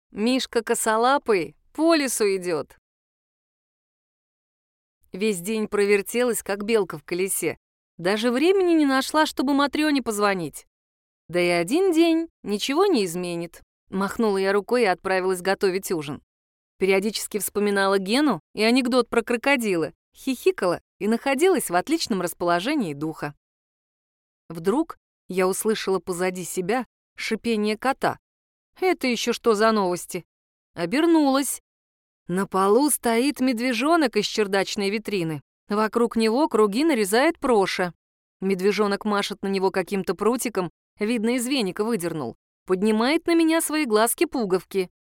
Мишка косолапый по лесу идет. Весь день провертелась, как белка в колесе. Даже времени не нашла, чтобы Матрёне позвонить. Да и один день ничего не изменит. Махнула я рукой и отправилась готовить ужин. Периодически вспоминала Гену и анекдот про крокодила, хихикала и находилась в отличном расположении духа. Вдруг я услышала позади себя шипение кота. Это еще что за новости? Обернулась. На полу стоит медвежонок из чердачной витрины. Вокруг него круги нарезает Проша. Медвежонок машет на него каким-то прутиком, видно, из веника выдернул. Поднимает на меня свои глазки-пуговки.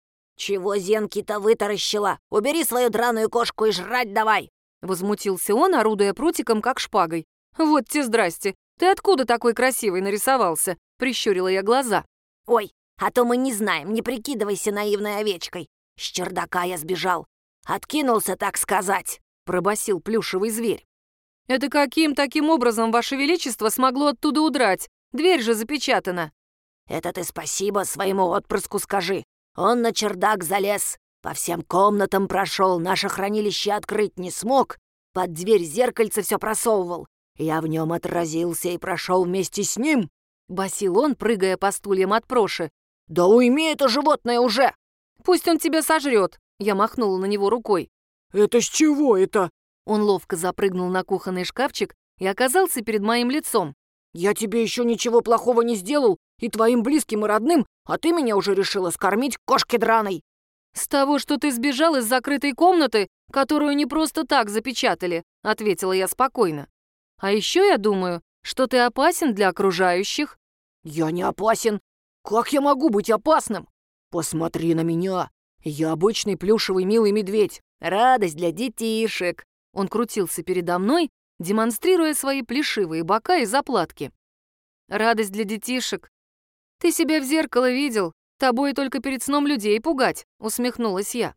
«Чего зенки-то вытаращила? Убери свою драную кошку и жрать давай!» Возмутился он, орудуя прутиком, как шпагой. «Вот те здрасте! Ты откуда такой красивый нарисовался?» Прищурила я глаза. «Ой, а то мы не знаем, не прикидывайся наивной овечкой. С чердака я сбежал. Откинулся, так сказать!» Пробасил плюшевый зверь. «Это каким таким образом Ваше Величество смогло оттуда удрать? Дверь же запечатана!» «Это ты спасибо своему отпрыску скажи. Он на чердак залез, по всем комнатам прошел, наше хранилище открыть не смог, под дверь зеркальце все просовывал. Я в нем отразился и прошел вместе с ним», — басил он, прыгая по стульям от Проши. «Да уйми это животное уже!» «Пусть он тебя сожрет!» — я махнула на него рукой. «Это с чего это?» Он ловко запрыгнул на кухонный шкафчик и оказался перед моим лицом. «Я тебе еще ничего плохого не сделал, и твоим близким и родным, а ты меня уже решила скормить кошке драной!» «С того, что ты сбежал из закрытой комнаты, которую не просто так запечатали», — ответила я спокойно. «А еще я думаю, что ты опасен для окружающих». «Я не опасен. Как я могу быть опасным? Посмотри на меня. Я обычный плюшевый милый медведь. Радость для детишек». Он крутился передо мной, демонстрируя свои плешивые бока и заплатки. «Радость для детишек. Ты себя в зеркало видел? Тобой только перед сном людей пугать», — усмехнулась я.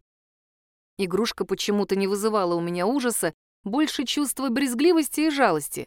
Игрушка почему-то не вызывала у меня ужаса, больше чувства брезгливости и жалости.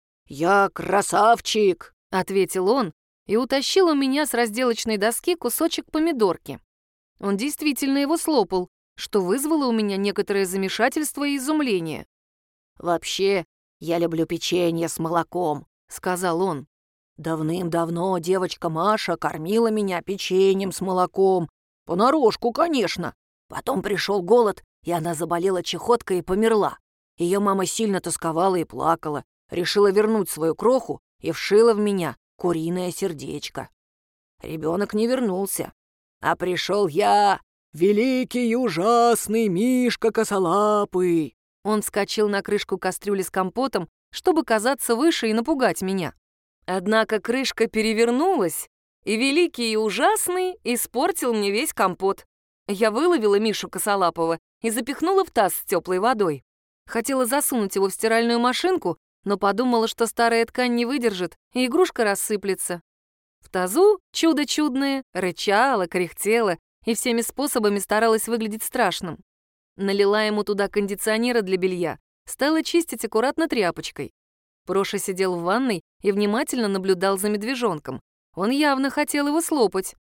«Я красавчик», — ответил он и утащил у меня с разделочной доски кусочек помидорки. Он действительно его слопал, что вызвало у меня некоторое замешательство и изумление. «Вообще, я люблю печенье с молоком», — сказал он. «Давным-давно девочка Маша кормила меня печеньем с молоком. Понарошку, конечно. Потом пришел голод, и она заболела чехоткой и померла. Ее мама сильно тосковала и плакала, решила вернуть свою кроху и вшила в меня куриное сердечко. Ребенок не вернулся. А пришел я, великий и ужасный Мишка Косолапый». Он вскочил на крышку кастрюли с компотом, чтобы казаться выше и напугать меня. Однако крышка перевернулась, и великий и ужасный испортил мне весь компот. Я выловила Мишу Косолапого и запихнула в таз с теплой водой. Хотела засунуть его в стиральную машинку, но подумала, что старая ткань не выдержит, и игрушка рассыплется. В тазу чудо чудное рычало, кряхтело и всеми способами старалась выглядеть страшным. Налила ему туда кондиционера для белья, стала чистить аккуратно тряпочкой. Проша сидел в ванной и внимательно наблюдал за медвежонком. Он явно хотел его слопать.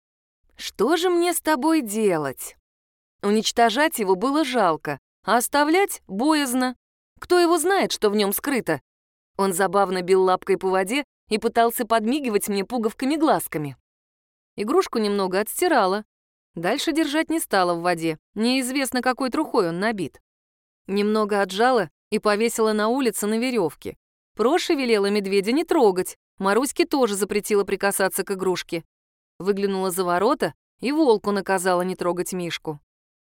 «Что же мне с тобой делать?» Уничтожать его было жалко, а оставлять боязно. Кто его знает, что в нем скрыто? Он забавно бил лапкой по воде и пытался подмигивать мне пуговками-глазками. Игрушку немного отстирала. Дальше держать не стала в воде. Неизвестно, какой трухой он набит. Немного отжала и повесила на улице на веревке. Проша велела медведя не трогать. Маруське тоже запретила прикасаться к игрушке. Выглянула за ворота и волку наказала не трогать Мишку.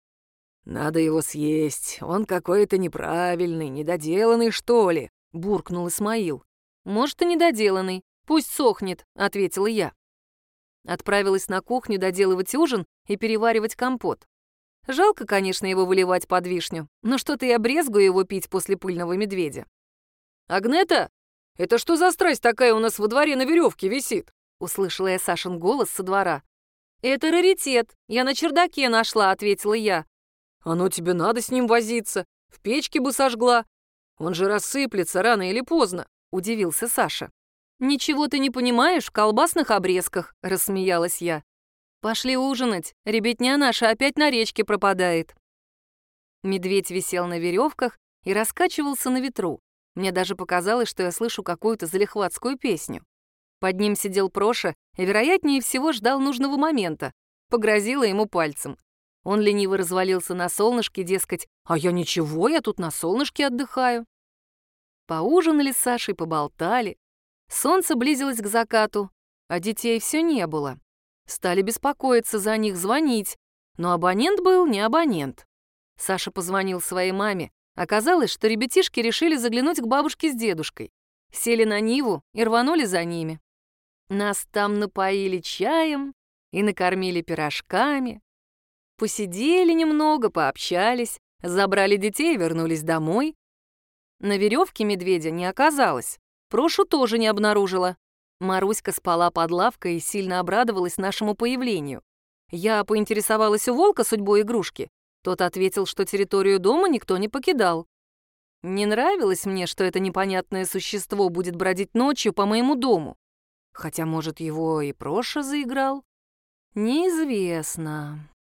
«Надо его съесть. Он какой-то неправильный, недоделанный, что ли?» — буркнул Исмаил. «Может, и недоделанный. Пусть сохнет», — ответила я. Отправилась на кухню доделывать ужин и переваривать компот. Жалко, конечно, его выливать под вишню, но что-то я брезгую его пить после пыльного медведя. «Агнета, это что за страсть такая у нас во дворе на веревке висит?» — услышала я Сашин голос со двора. «Это раритет. Я на чердаке нашла», — ответила я. «Оно тебе надо с ним возиться. В печке бы сожгла. Он же рассыплется рано или поздно», — удивился Саша. «Ничего ты не понимаешь в колбасных обрезках», — рассмеялась я. «Пошли ужинать, ребятня наша опять на речке пропадает». Медведь висел на веревках и раскачивался на ветру. Мне даже показалось, что я слышу какую-то залихватскую песню. Под ним сидел Проша и, вероятнее всего, ждал нужного момента. Погрозила ему пальцем. Он лениво развалился на солнышке, дескать, «А я ничего, я тут на солнышке отдыхаю». Поужинали с Сашей, поболтали. Солнце близилось к закату, а детей все не было. Стали беспокоиться за них, звонить, но абонент был не абонент. Саша позвонил своей маме. Оказалось, что ребятишки решили заглянуть к бабушке с дедушкой. Сели на Ниву и рванули за ними. Нас там напоили чаем и накормили пирожками. Посидели немного, пообщались, забрали детей и вернулись домой. На веревке медведя не оказалось. Прошу тоже не обнаружила. Маруська спала под лавкой и сильно обрадовалась нашему появлению. Я поинтересовалась у волка судьбой игрушки. Тот ответил, что территорию дома никто не покидал. Не нравилось мне, что это непонятное существо будет бродить ночью по моему дому. Хотя, может, его и Проша заиграл? Неизвестно.